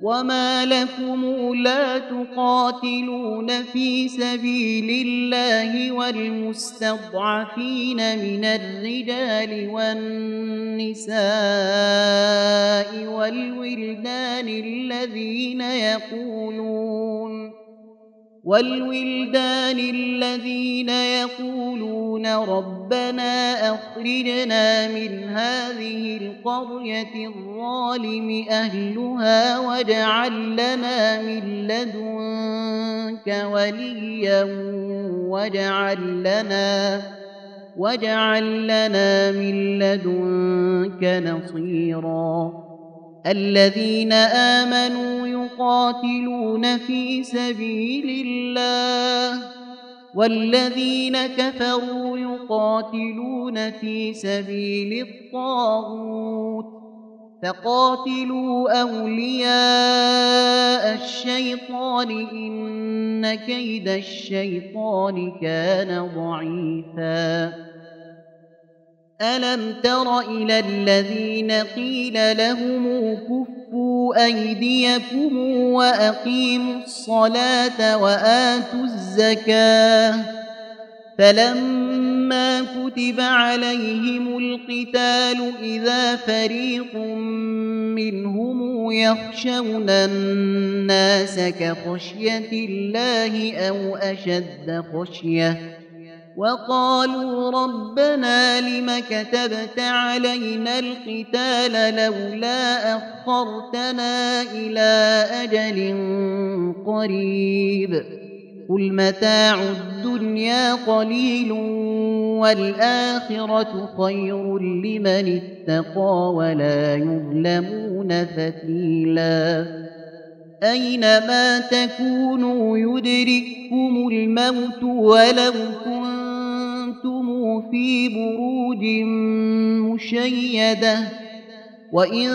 وما لكم لا تقاتلون في سبيل الله والمستضعفين من الرجال والنساء والولدان الذين يقولون ربنا أخرجنا من هذه القرية الظالم أهلها واجعل لنا من لدنك وليا واجعل لنا من لدنك نصيرا الذين آمنوا يقاتلون في سبيل الله والذين كفروا يقاتلون في سبيل الطاغوت فقاتلوا أولياء الشيطان إن كيد الشيطان كان ضعيفا ألم تر إلى الذين قيل لهم كفوا أيديكم وأقيموا الصلاة وآتوا الزكاة فلما كتب عليهم القتال إذا فريق منهم يخشون الناس كخشية الله أو أشد خشية وقالوا ربنا لم كتبت علينا القتال لولا أخرتنا إلى أجل قريب قل متاع الدنيا قليل والآخرة خير لمن اتقى ولا يظلمون فتيلا أينما تكونوا يدرككم الموت ولو كنتم في بروج مشيدة وإن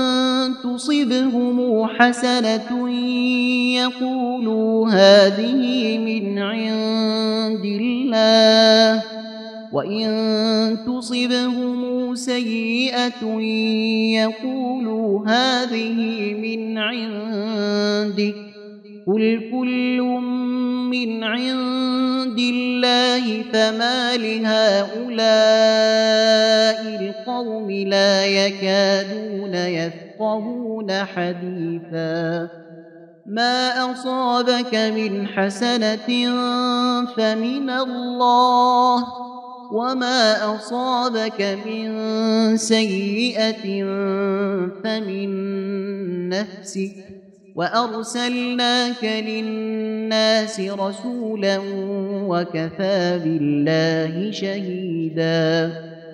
تصبهم حسنة يقولوا هذه من عند الله وإن تصبهم سيئة يقولوا هذه من عندك قل كل من عند الله فما لهؤلاء القوم لا يكادون يفقهون حديثا ما أصابك من حسنة فمن الله وما أصابك من سيئة فمن نفسك وأرسلناك للناس رسولا وكفى بالله شهيدا